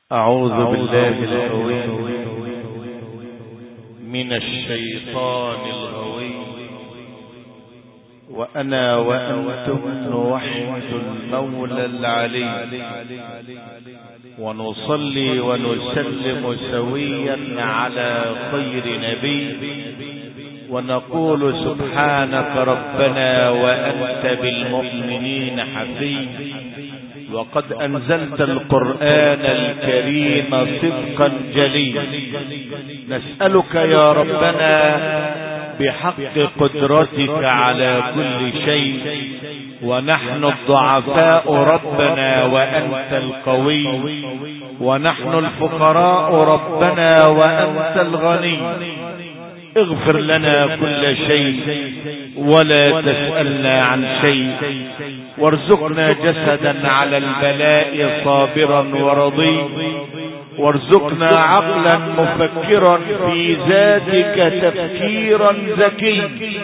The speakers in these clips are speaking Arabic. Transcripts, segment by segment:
أعوذ بالله العظيم من الشيطان الغوي. وأنا وأنتم نوحد المولى العلي ونصلي ونسلم سويا على خير نبي، ونقول سبحانك ربنا وأنت بالمؤمنين حفي. وقد أنزلت القرآن الكريم صدقا جليا، نسألك يا ربنا بحق قدرتك على كل شيء، ونحن الضعفاء ربنا وأنت القوي، ونحن الفقراء ربنا وأنت الغني. اغفر لنا كل شيء ولا تسألنا عن شيء، وارزقنا جسدا على البلاء صابرا ورضي، وارزقنا عقلا مفكرا في ذاتك تفكيرا ذكي،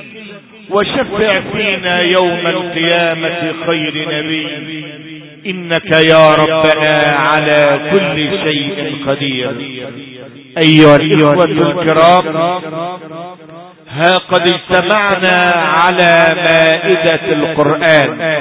وشفع فينا يوم القيامة خير نبي، إنك يا ربنا على كل شيء قدير. أيها الإخوة الكرام، ها قد اجتمعنا على مائدة القرآن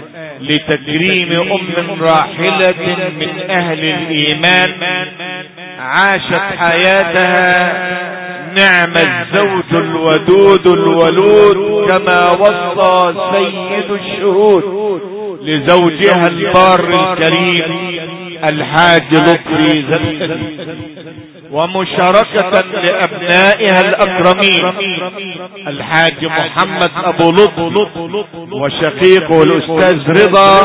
لتكريم أم راحلة من أهل الإيمان عاشت حياتها نعم الزوج الودود الولود، كما وصى سيد الشهود لزوجها البار الكريم الحاج لطفي زكي، ومشاركة لأبنائها الأكرمين الحاج محمد أبو لطف وشقيقه الأستاذ رضا،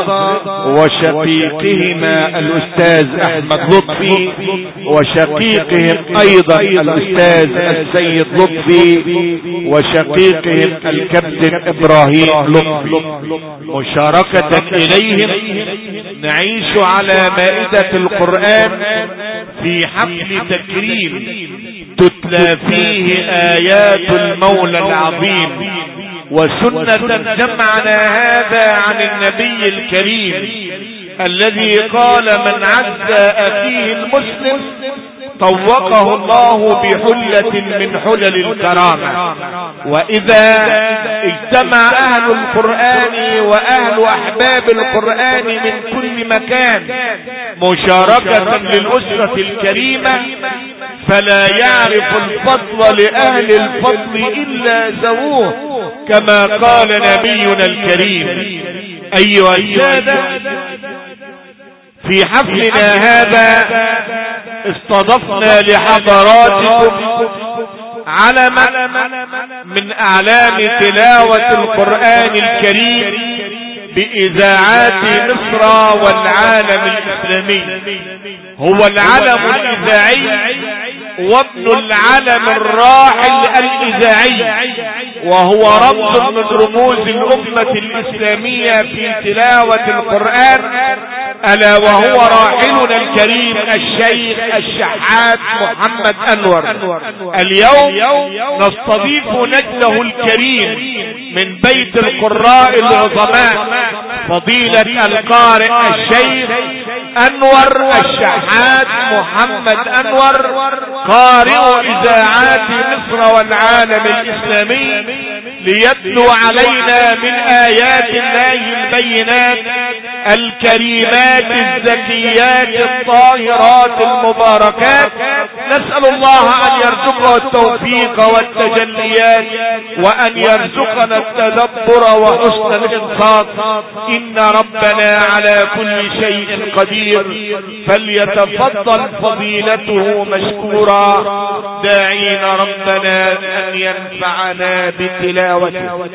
وشقيقهما الأستاذ أحمد لطفي، وشقيقهم أيضا الأستاذ السيد لطفي، وشقيقهم الكابتن إبراهيم لطفي. مشاركة إليهم نعيش على مائدة القرآن في حفل تكريم تتلى فيه آيات المولى العظيم، وسنة جمعنا هذا عن النبي الكريم الذي قال: من عز أخيه المسلم طوقه الله بحلة من حلل الكرامة. وإذا اجتمع أهل القرآن وأهل أحباب القرآن من كل مكان مشاركة للأسرة الكريمة، فلا يعرف الفضل لأهل الفضل إلا ذووه، كما قال نبينا الكريم. أيها السادة، في حفلنا هذا استضفنا لحضراتكم علما من أعلام تلاوة القرآن الكريم بإذاعات مصر والعالم الإسلامي. هو العلم الإذاعي وابن العلم الراحل الإذاعي، وهو رمز من رموز الأمة الإسلامية في تلاوة القرآن، ألا وهو راحلنا الكريم الشيخ الشحات محمد أنور. اليوم نستضيف نجده الكريم من بيت القراء العظماء فضيلة القارئ الشيخ أنور الشحات محمد أنور، قارئ إذاعات مصر والعالم الإسلامي، ليتلو علينا من آيات الله البينات الكريمات الزكيات الطاهرات المباركات. نسأل الله أن يرزقه التوفيق والتجليات، وأن يرزقنا التدبر وحسن الإنصات، إن ربنا على كل شيء قدير. فليتفضل فضيلته مشكورا، داعين ربنا أن ينفعنا بتلاوته.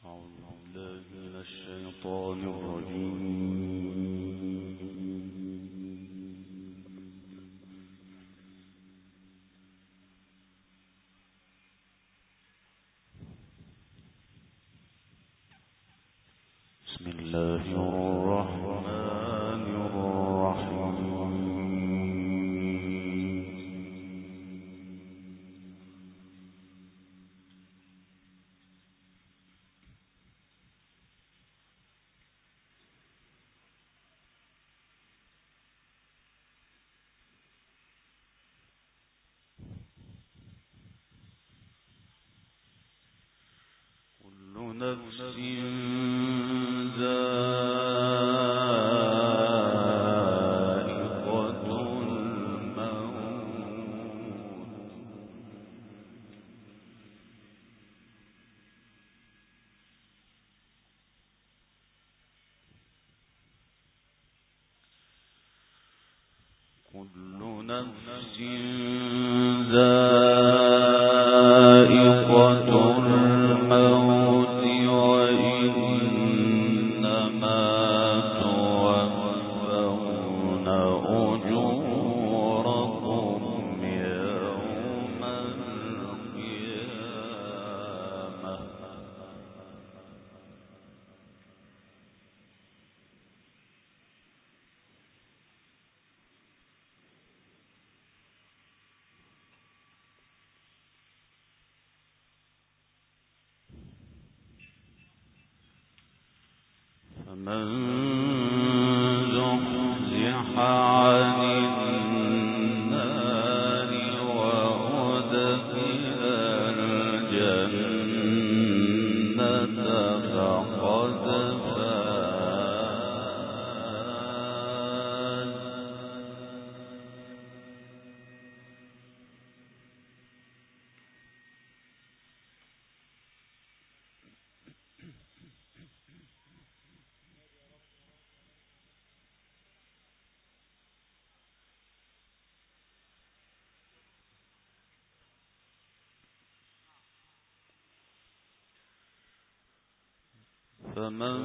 فمن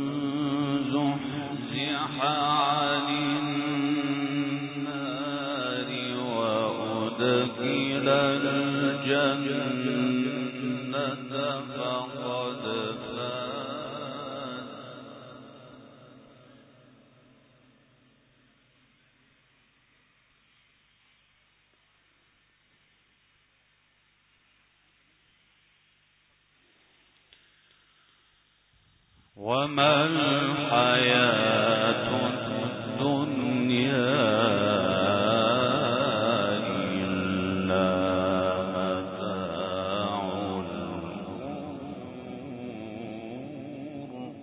زحزح عن النار وأدخل الجنة فقد فاز. وما الحياة الدنيا إلا متاع الغرور.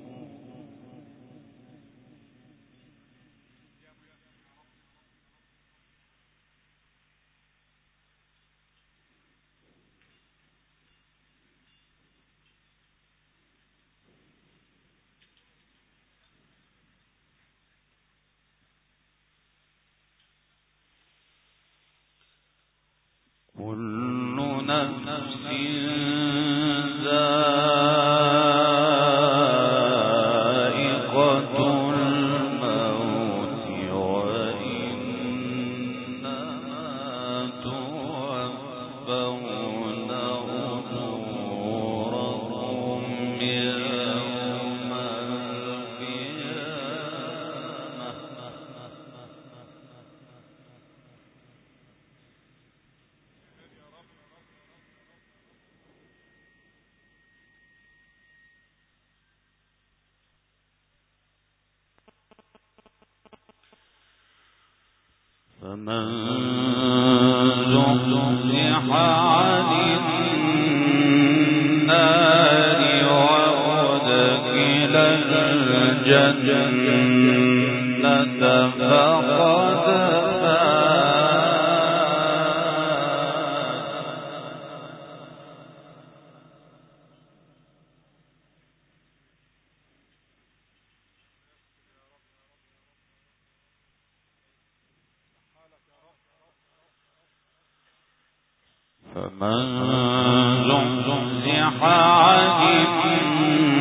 كل نفس ذائقة الموت وإنما توفون أجوركم يوم القيامة. فمن زحزح عن النار وأدخل الجنة فقد فمن زحزح عن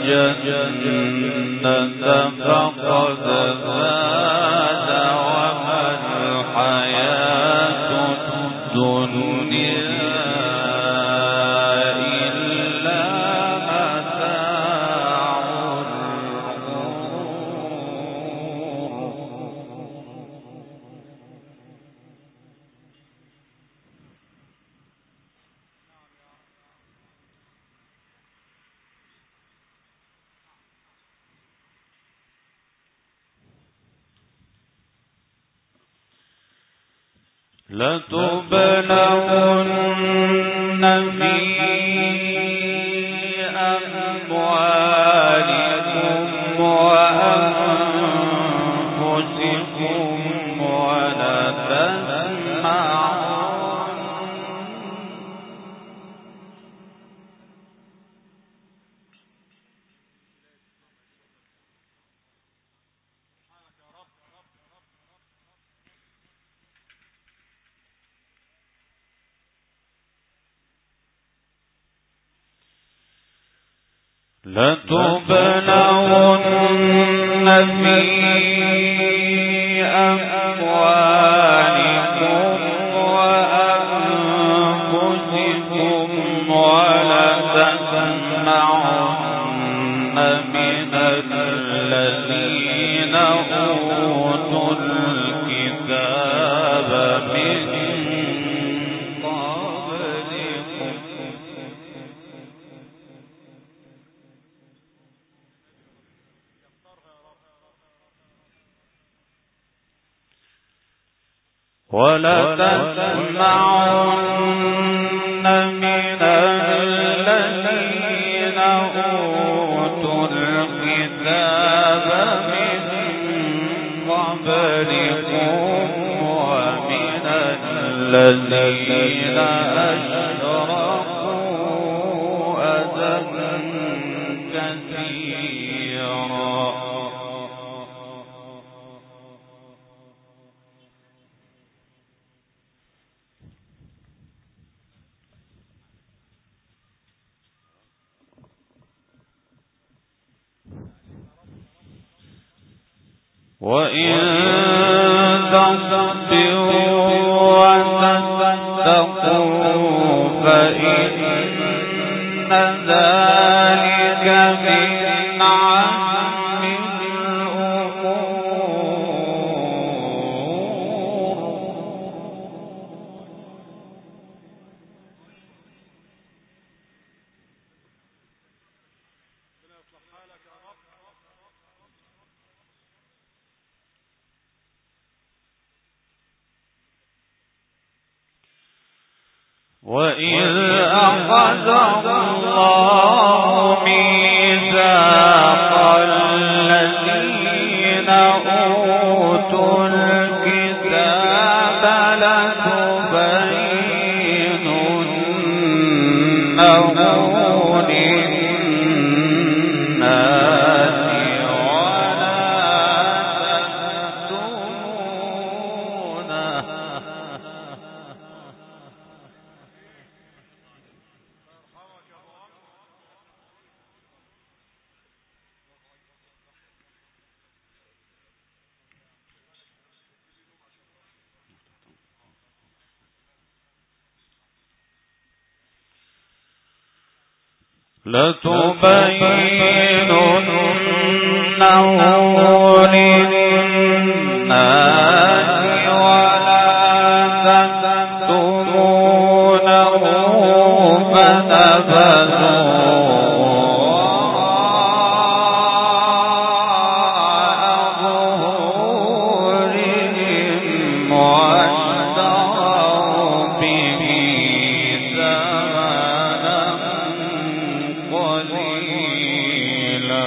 الجنة فقد فاز وما الحياة الدنيا إلا متاع لتبلغن في أموالكم وأنفسكم ولتسمعن في أموالكم وأنفسكم ولتسمعن من الذين أوتوا الكتاب من قبلكم ولتسمعن من الذين أوتوا الكتاب من قبلكم ومن الذين أشركوا أذى كثيرا وإن تصبروا وتتقوا فإن ذلك من عزم الأمور وإذ أخذ الله ميثاق الذين أوتوا الكتاب لتبيننه للناس ولا تكتمونه للناس ولا تكتمونه ظهورهم واشتروا به ثمنا قليلا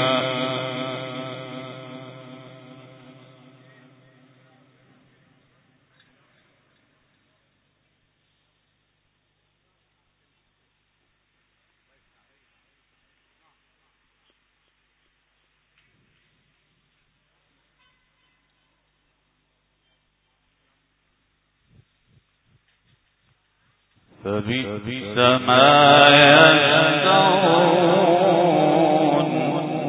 فبئس ما يشترون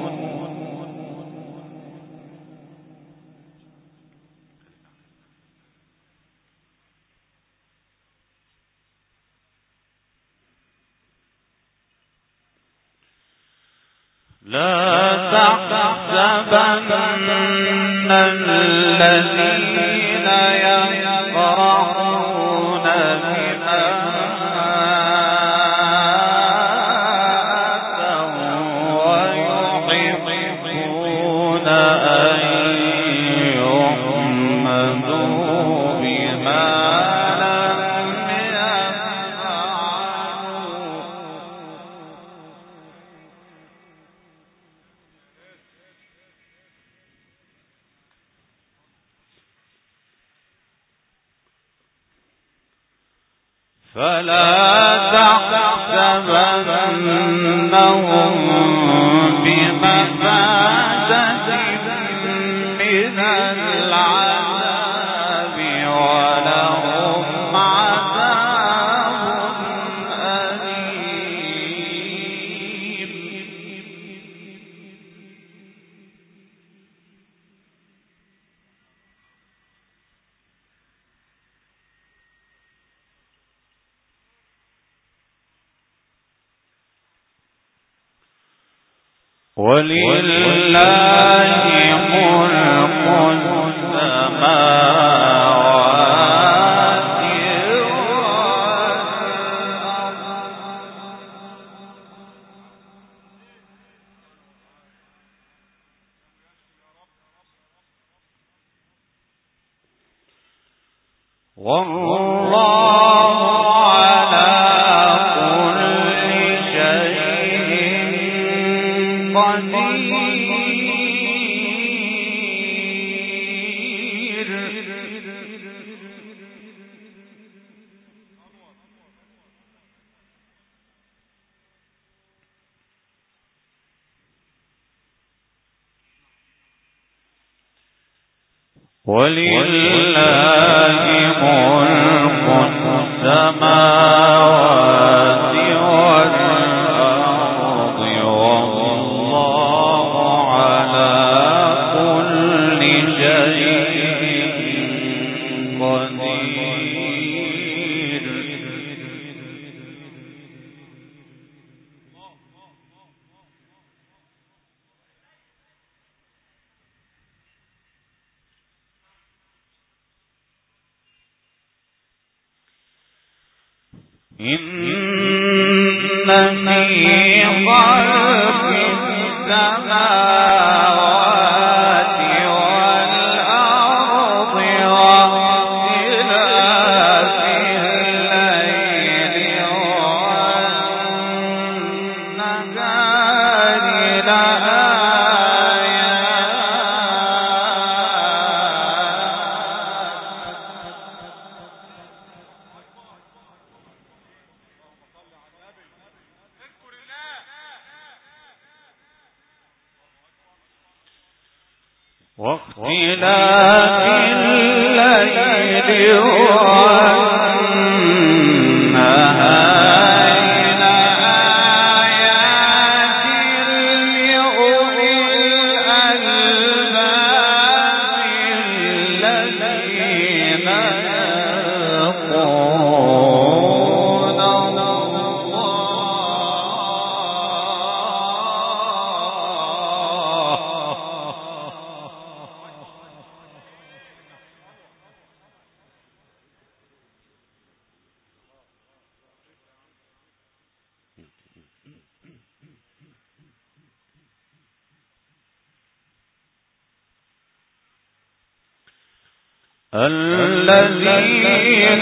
الذين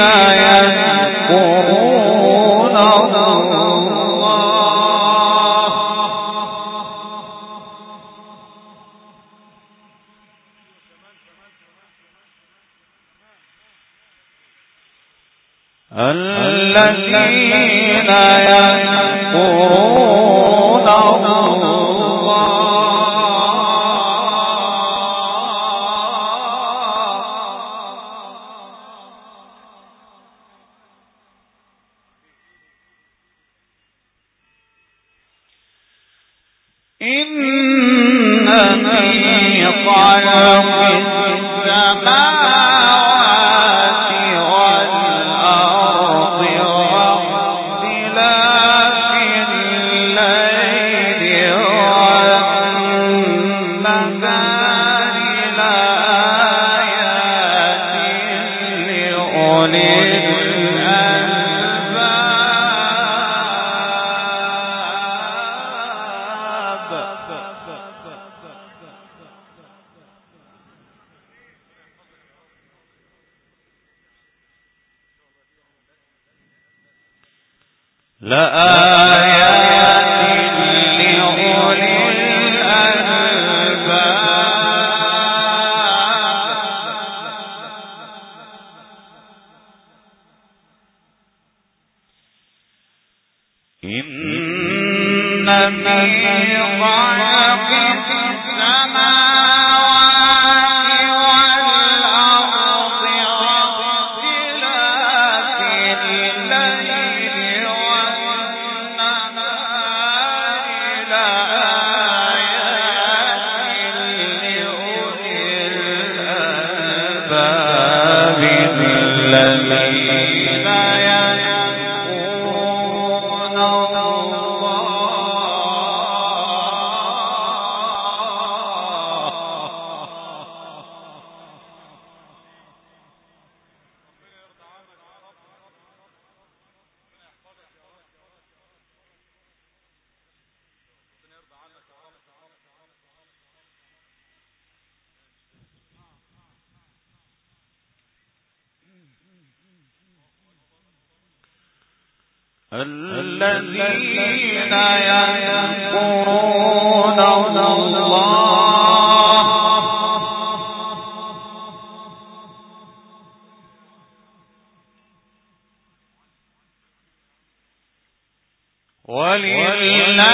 يذكرون الذين يذكرون الله ولله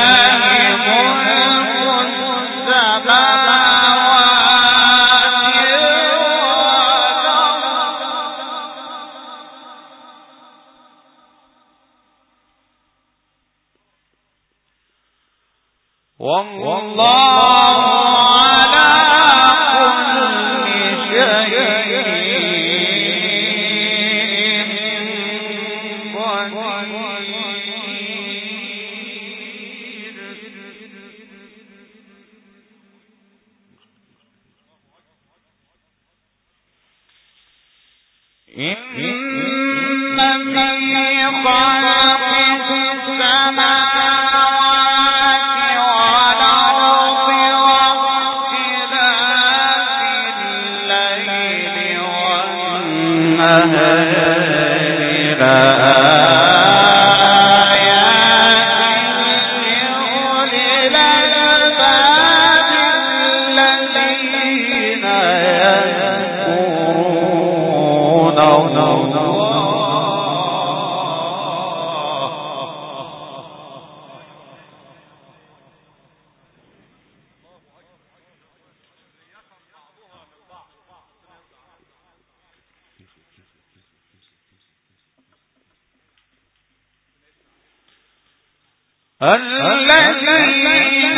الذين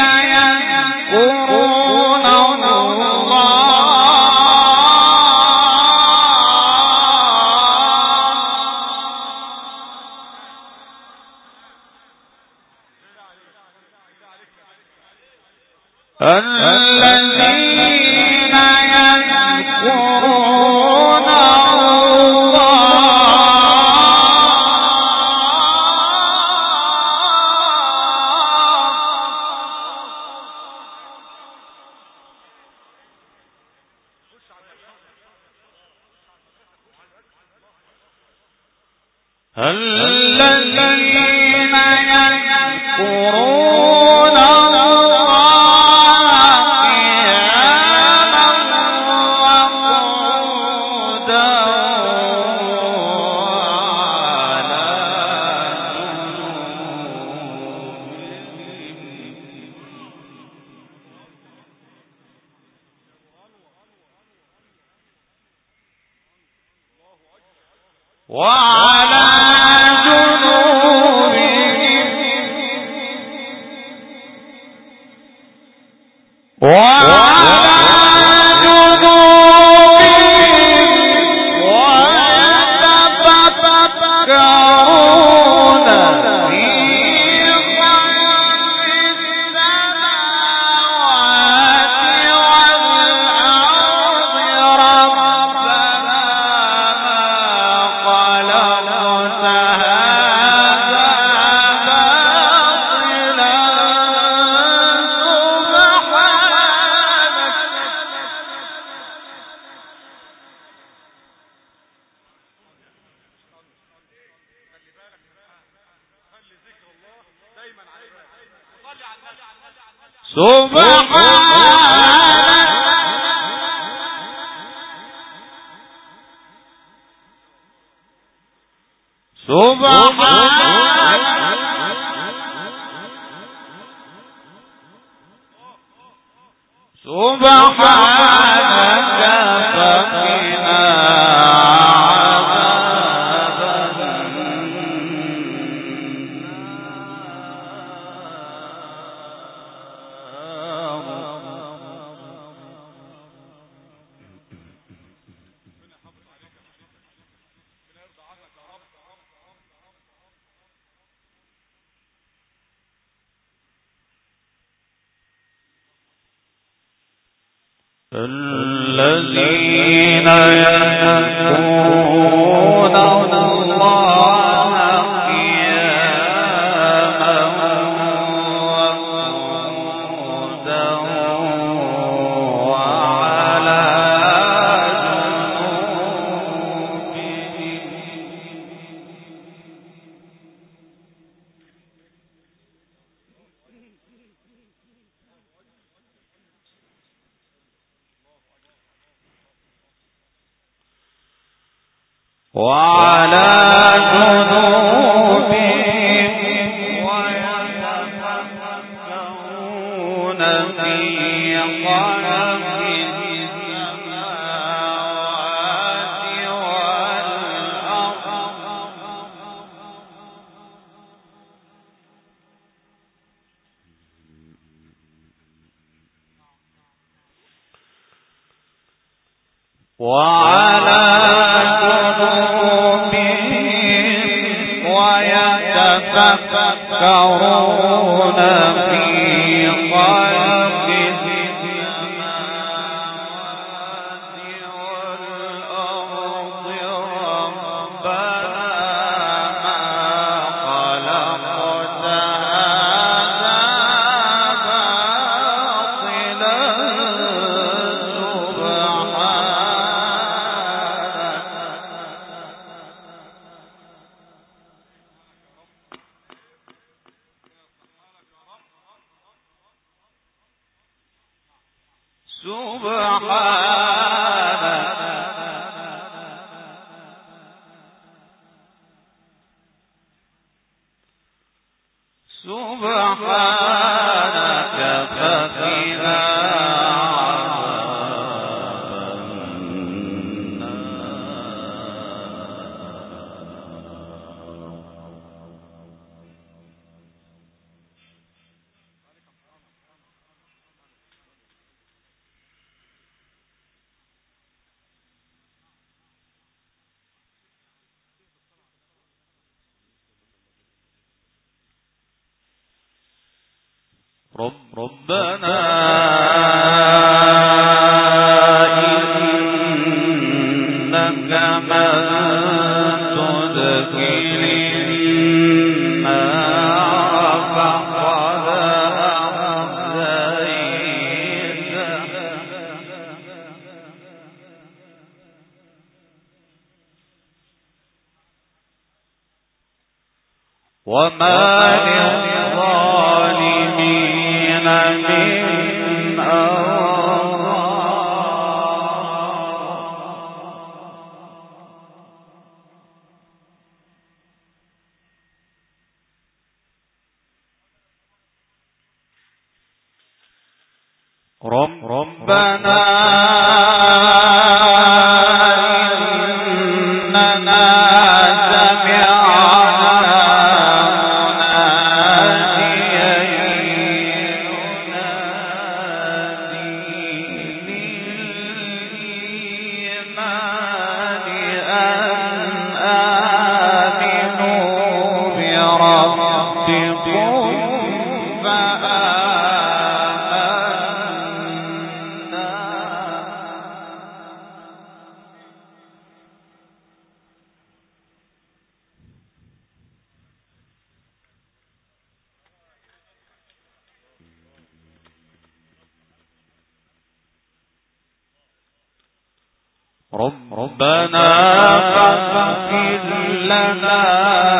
يذكرون الذين يذكرون الله قياما وقعودا وعلى جنوبهم ويتفكرون في خلق السماوات والأرض وعلى جنوبهم ويتفكرون في خلق السماوات والأرض ربنا ما خلقت هذا باطلا سبحانك فقنا عذاب ربنا إنك من تدخل النار فقد أخزيته وما للظالمين من ربنا إننا سمعنا مناديا ينادي للإيمان أن آمنوا بربكم ربنا فاغفر لنا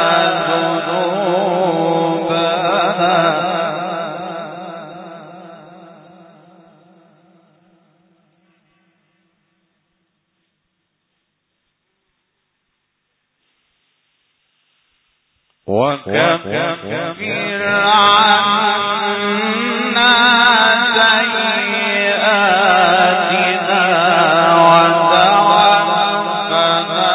ذنوبنا وكفر عنا سيئاتنا وتوفنا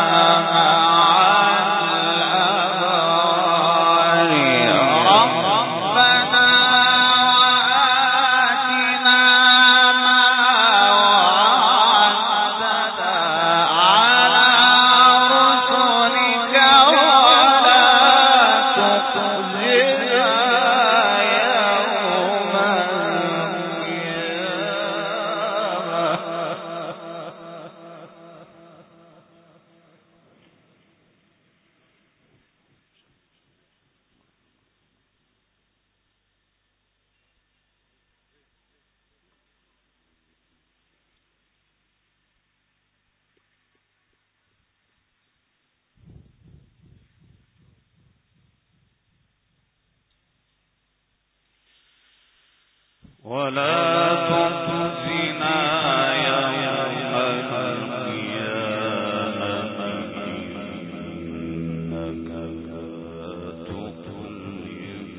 ولا تخزنا يوم القيامة إنك لا تخلف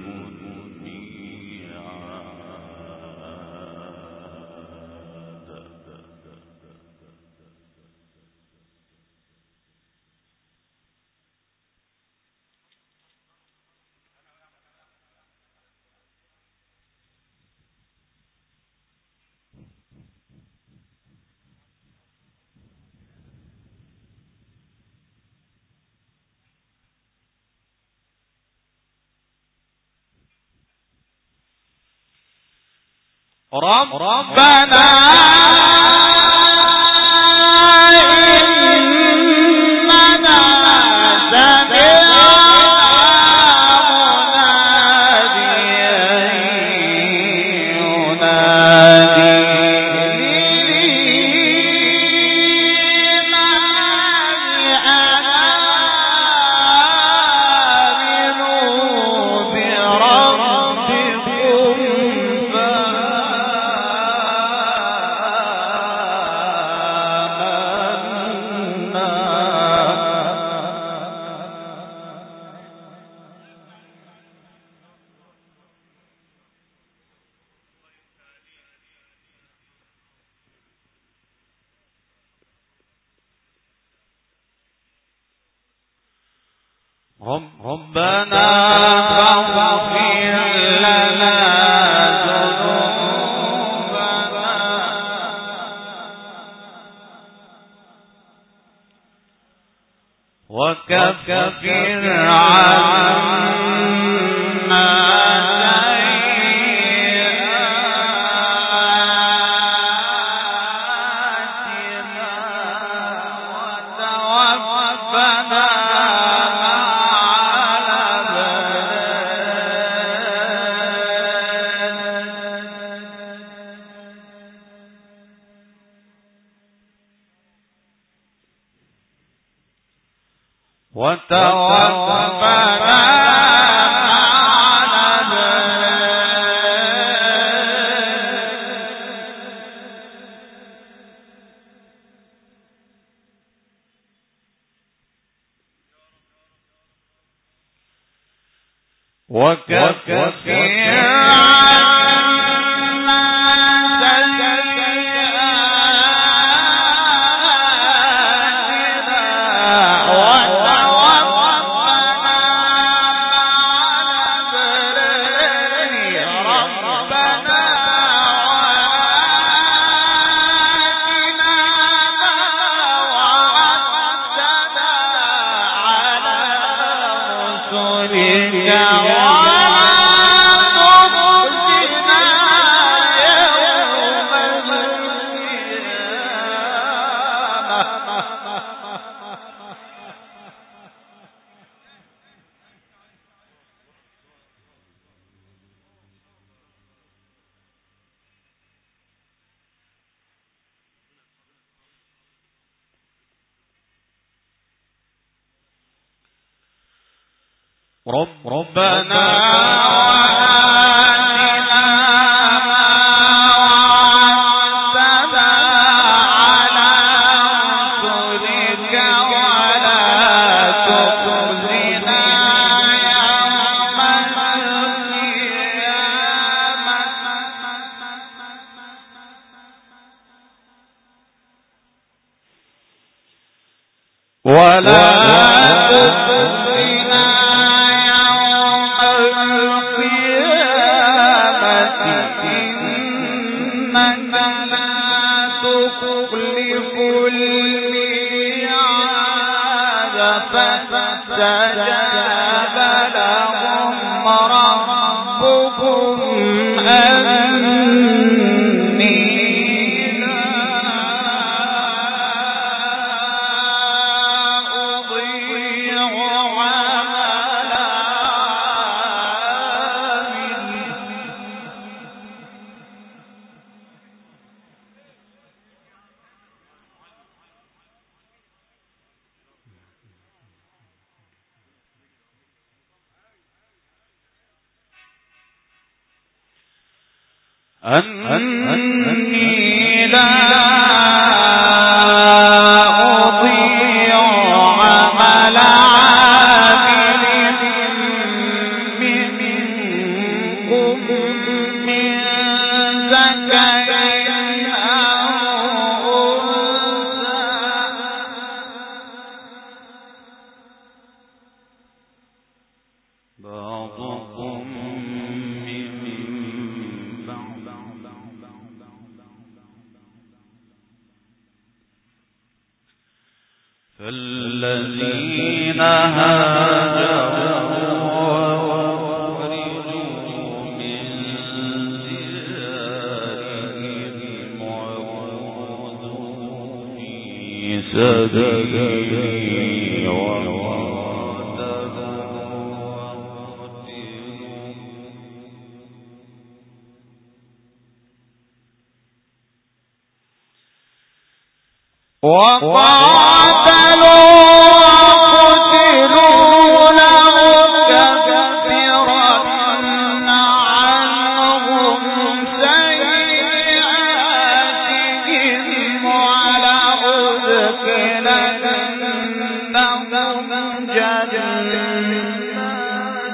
ربنا إننا سمعنا مناديا ربنا فاغفر لنا ذنوبنا وكفر عنا وتوفنا وكفر ربنا وآتنا ولا تخزنا يوم القيامة إنك لا تخلف الميعاد فاستجاب لهم ربهم أني لا أضيع عمل عامل منكم من ذكر أو أنثى بعضكم فالذين هاجروا وأخرجوا من ديارهم وأوذوا في سبيلي وقاتلوا وقتلوا لأكفرن عنهم سيئاتهم ولأدخلنهم جنات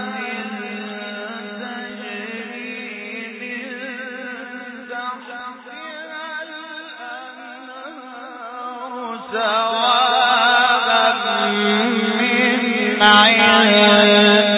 تجري من تحتها الأنهار ثوابا من عند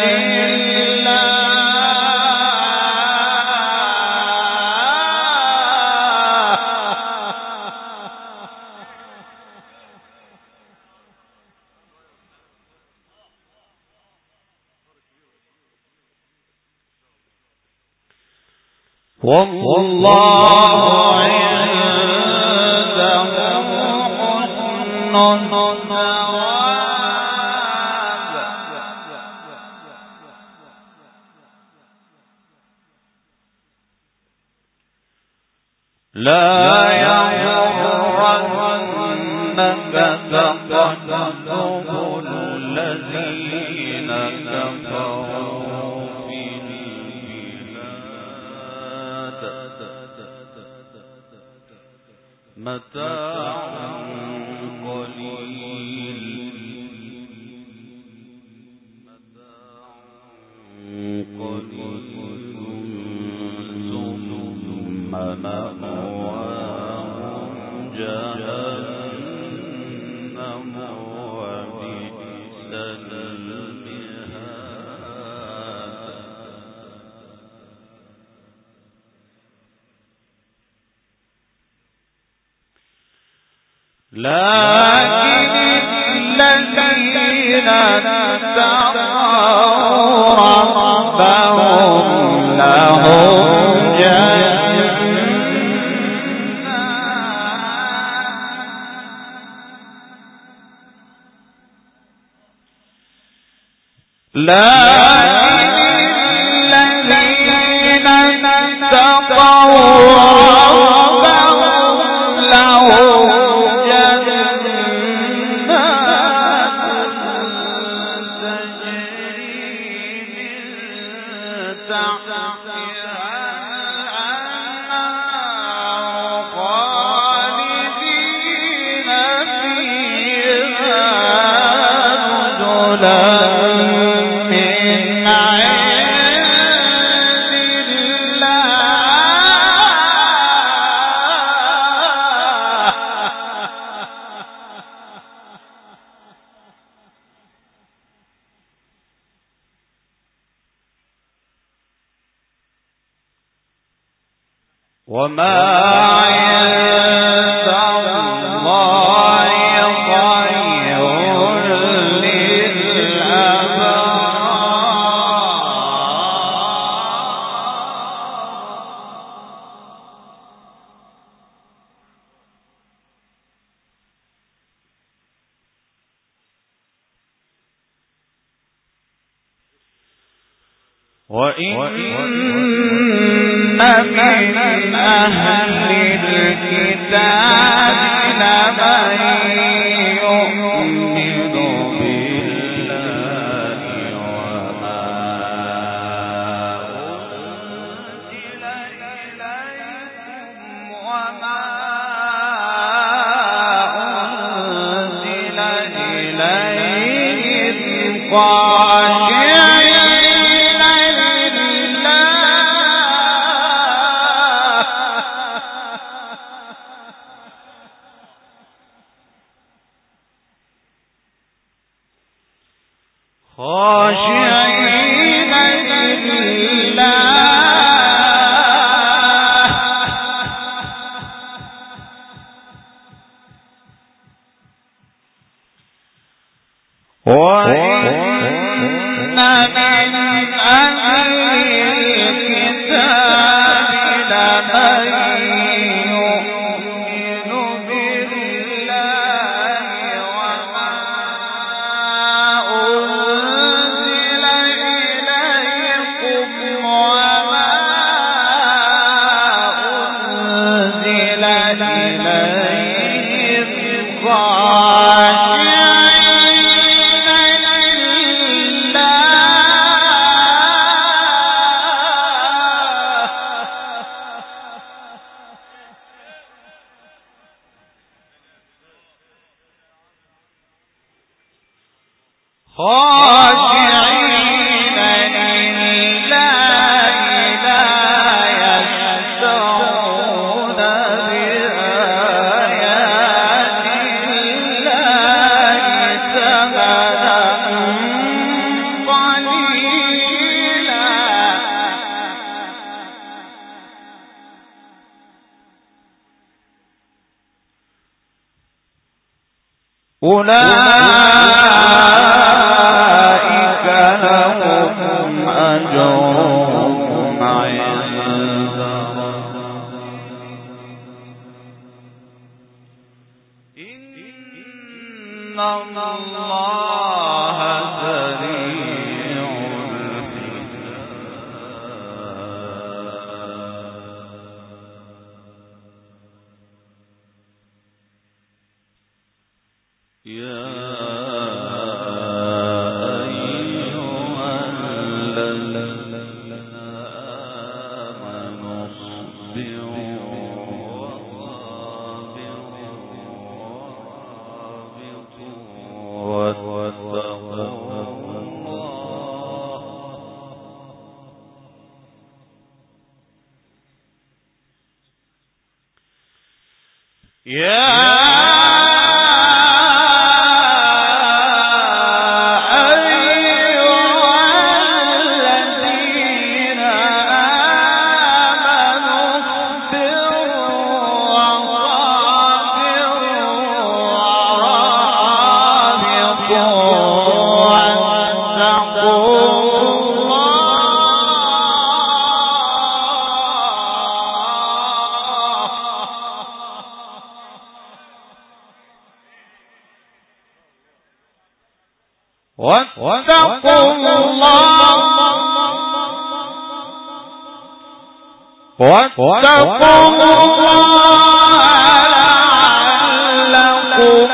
والله عنده حسن الثواب لا يغرنك تقلب الذين كفروا في البلاد متاع قليل ثم مأواهم جهنم وبئس المهاد لكن الذين اتقوا ربهم لهم من عند الله وما عند الله خير وإن من أهل الكتاب لمن يؤمن بالله وما أنزل إليكم وما أنزل إليهم خاشعين لله وإن من أهل الكتاب لمن يؤمن بالله وما أنزل إليكم وما أنزل إليهم خاشعين لله لا يشترون بآيات الله ثمنا قليلا أولئك لهم أجرهم عند إن الله سريع الحساب يا أيها الذين آمنوا اصبروا وصابروا واتقوا الله يا واتقوا الله لعلكم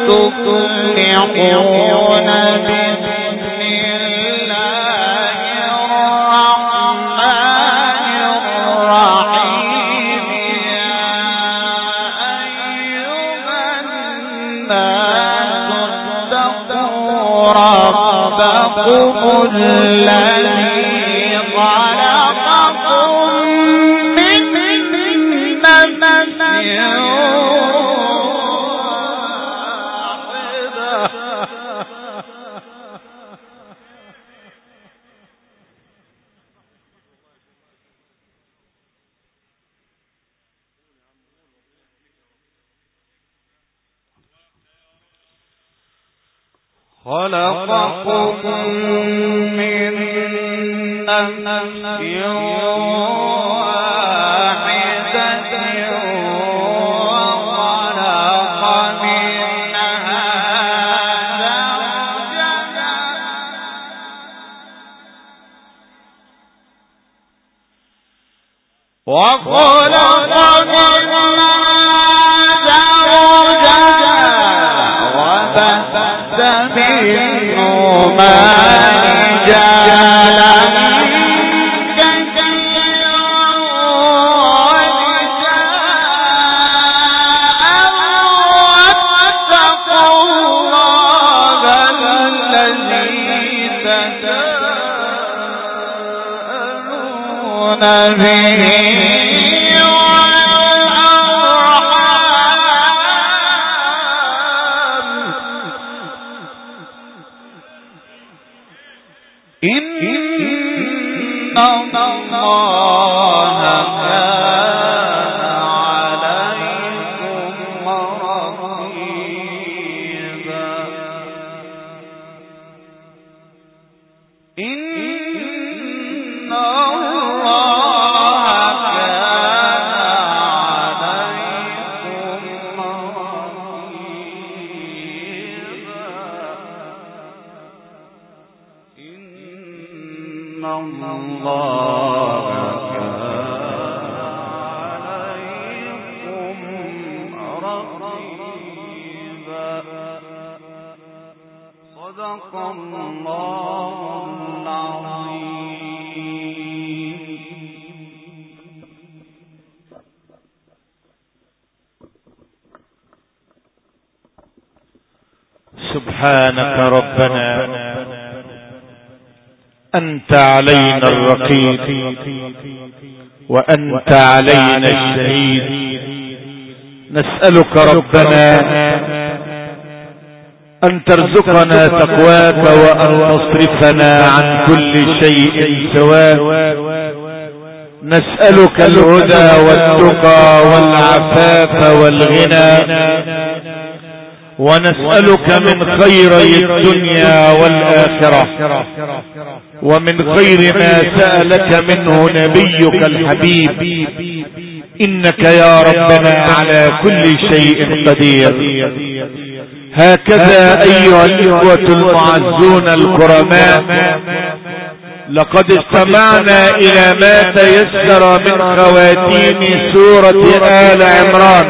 تفلحون بسم الله الرحمن الرحيم يا أيها الناس اتقوا ربكم الذي خلقكم من نفس خلقكم من نفس واحدة وخلق منها زوجها وبث منهما رجالا كثيرا ونساء واتقوا الله الذي تساءلون به سبحانك ربنا أنت علينا الرقيب وأنت علينا الشهيد. نسألك ربنا أن ترزقنا تقواك وأن تصرفنا عن كل شيء سواك. نسألك الهدى والتقى والعفاف والغنى، ونسألك من خيري الدنيا والآخرة ومن خير ما سألك منه نبيك الحبيب، إنك يا ربنا على كل شيء قدير. هكذا أيها الإخوة المعزون الكرماء، لقد استمعنا إلى ما تيسر من خواتيم سورة آل عمران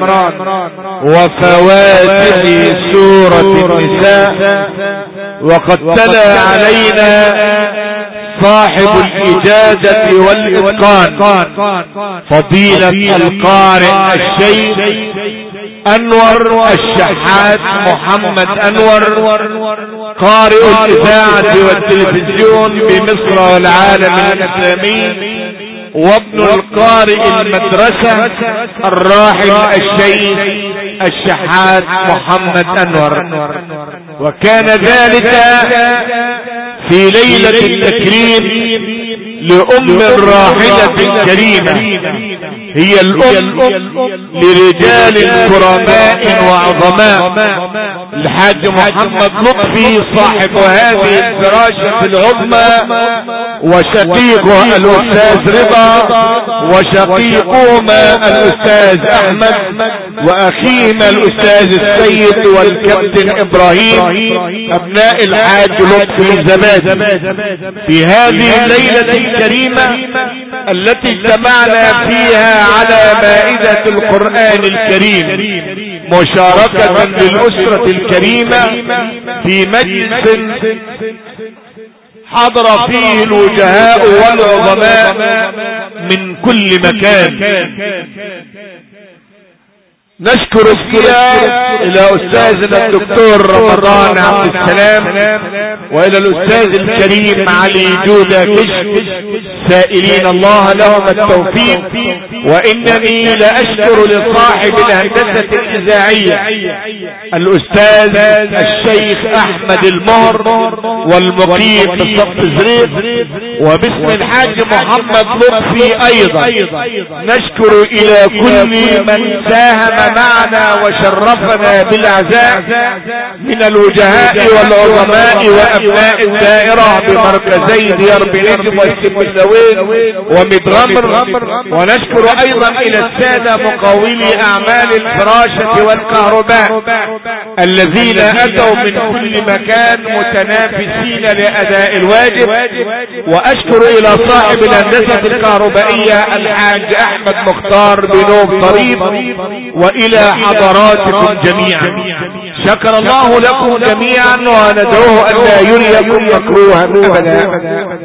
وفواتح سورة النساء، وقد تلا علينا صاحب الإجازة والإتقان فضيلة القارئ الشيخ أنور الشحات محمد أنور، قارئ الإذاعة والتلفزيون بمصر والعالم الإسلامي، وابن القارئ المدرسة الراحل الشيخ الشحات محمد أنور. وكان ذلك في ليلة التكريم لأم الراحلة الكريمة، هي الأم لرجال كرماء وعظماء، الحاج محمد لطفي صاحب هذه الفراشة العظمى، وشقيقه الأستاذ رضا، وشقيقهما الأستاذ أحمد، وأخيهما الأستاذ السيد والكابتن إبراهيم، أبناء الحاج لطفي زبادي، في هذه الليلة الكريمة التي اجتمعنا فيها على مائدة القرآن الكريم، مشاركة للأسرة الكريمة في مجلس حضر فيه الوجهاء والعظماء من كل مكان. نشكر فيها إلى أستاذنا الدكتور رمضان عبد السلام، وإلى الأستاذ الكريم علي جودة كشك، سائلين الله لهم التوفيق. وإنني لأشكر لصاحب الهندسة الإذاعية الأستاذ الشيخ أحمد المهر والمقيم بصف زريق، وباسم الحاج محمد لطفي ايضا نشكر الى كل من ساهم معنا وشرفنا بالعزاء من الوجهاء والعظماء وابناء الدائرة بمركزي ديار بنجم والسمسلوين ومدغمر. ونشكر ايضا الى السادة مقاولي اعمال الفراشة والكهرباء الذين اتوا من كل مكان متنافسين لاداء الواجب. واشكر الى صاحب الهندسة الكهربائية الحاج احمد مختار بنوب طريب والى حضراتكم جميعا. شكر الله لكم جميعا وندعوه ان لا يريكم مكروها ابدا.